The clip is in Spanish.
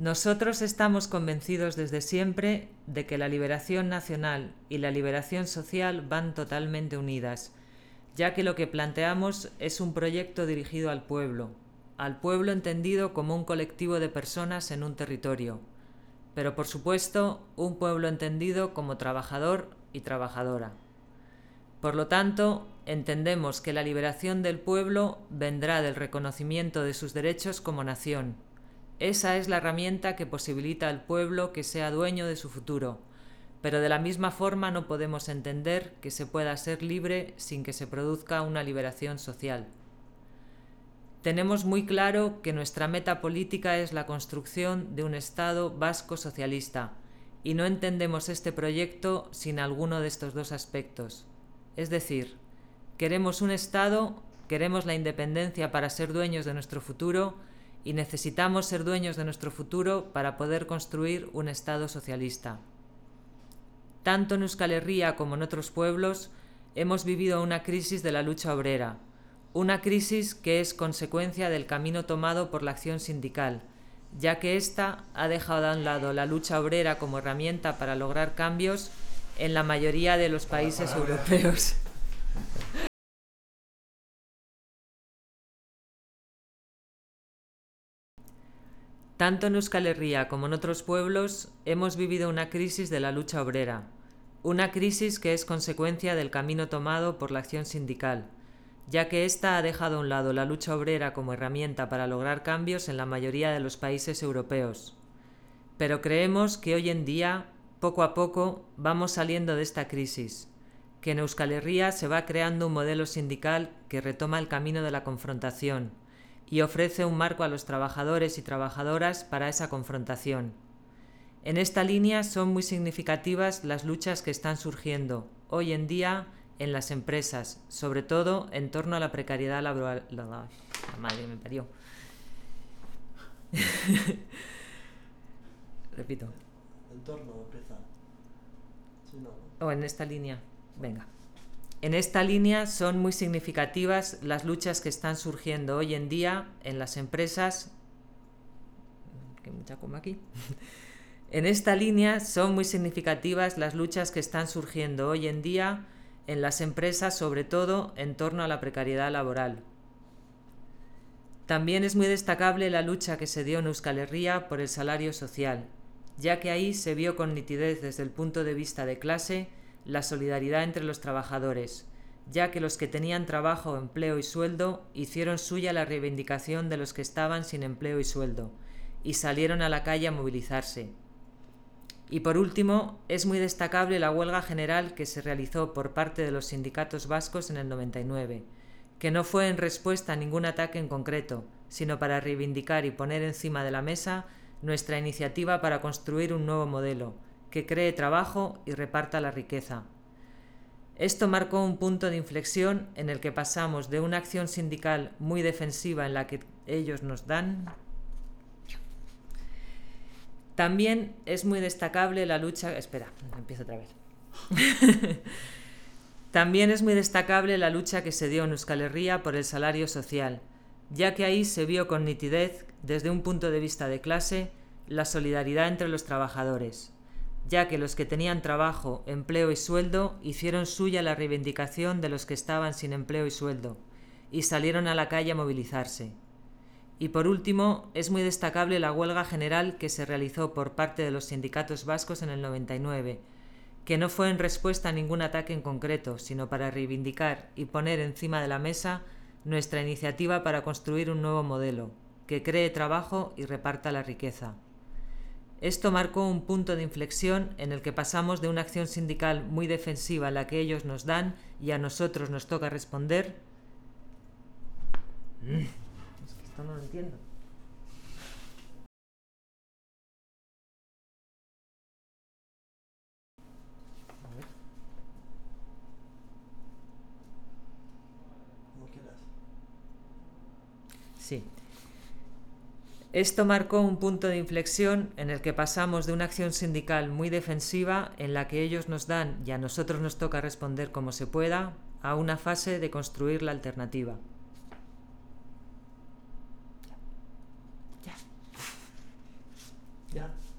Nosotros estamos convencidos desde siempre de que la liberación nacional y la liberación social van totalmente unidas, ya que lo que planteamos es un proyecto dirigido al pueblo entendido como un colectivo de personas en un territorio, pero por supuesto un pueblo entendido como trabajador y trabajadora. Por lo tanto, entendemos que la liberación del pueblo vendrá del reconocimiento de sus derechos como nación. Esa es la herramienta que posibilita al pueblo que sea dueño de su futuro, pero de la misma forma no podemos entender que se pueda ser libre sin que se produzca una liberación social. Tenemos muy claro que nuestra meta política es la construcción de un Estado vasco socialista, y no entendemos este proyecto sin alguno de estos dos aspectos. Es decir, queremos un Estado, queremos la independencia para ser dueños de nuestro futuro, y necesitamos ser dueños de nuestro futuro para poder construir un Estado socialista. Tanto en Euskal Herria como en otros pueblos hemos vivido una crisis de la lucha obrera, una crisis que es consecuencia del camino tomado por la acción sindical, ya que ésta ha dejado a un lado la lucha obrera como herramienta para lograr cambios en la mayoría de los países europeos. Tanto en Euskal Herria como en otros pueblos hemos vivido una crisis de la lucha obrera, una crisis que es consecuencia del camino tomado por la acción sindical, ya que ésta ha dejado a un lado la lucha obrera como herramienta para lograr cambios en la mayoría de los países europeos. Pero creemos que hoy en día, poco a poco, vamos saliendo de esta crisis, que en Euskal Herria se va creando un modelo sindical que retoma el camino de la confrontación y ofrece un marco a los trabajadores y trabajadoras para esa confrontación. En esta línea son muy significativas las luchas que están surgiendo hoy en día en las empresas, sobre todo en torno a la precariedad laboral. La madre me parió. Repito. En torno empieza. Sí, no. O en esta línea. Venga. En esta línea son muy significativas las luchas que están surgiendo hoy en día en las empresas. Que mucha coma aquí. En esta línea son muy significativas las luchas que están surgiendo hoy en día en las empresas, sobre todo en torno a la precariedad laboral. También es muy destacable la lucha que se dio en Euskal Herria por el salario social, ya que ahí se vio con nitidez desde el punto de vista de clase la solidaridad entre los trabajadores, ya que los que tenían trabajo, empleo y sueldo hicieron suya la reivindicación de los que estaban sin empleo y sueldo, y salieron a la calle a movilizarse. Y por último, es muy destacable la huelga general que se realizó por parte de los sindicatos vascos en el 99, que no fue en respuesta a ningún ataque en concreto, sino para reivindicar y poner encima de la mesa nuestra iniciativa para construir un nuevo modelo, que cree trabajo y reparta la riqueza. Esto marcó un punto de inflexión en el que pasamos de una acción sindical muy defensiva en la que ellos nos dan. También es muy destacable la lucha... Espera, empiezo otra vez. También es muy destacable la lucha que se dio en Euskal Herria por el salario social, ya que ahí se vio con nitidez, desde un punto de vista de clase, la solidaridad entre los trabajadores, ya que los que tenían trabajo, empleo y sueldo hicieron suya la reivindicación de los que estaban sin empleo y sueldo, y salieron a la calle a movilizarse. Y por último, es muy destacable la huelga general que se realizó por parte de los sindicatos vascos en el 99, que no fue en respuesta a ningún ataque en concreto, sino para reivindicar y poner encima de la mesa nuestra iniciativa para construir un nuevo modelo, que cree trabajo y reparta la riqueza. Esto marcó un punto de inflexión en el que pasamos de una acción sindical muy defensiva en la que ellos nos dan y a nosotros nos toca responder. Es que esto no lo entiendo. Sí. Esto marcó un punto de inflexión en el que pasamos de una acción sindical muy defensiva en la que ellos nos dan y a nosotros nos toca responder como se pueda, a una fase de construir la alternativa. Ya. Ya.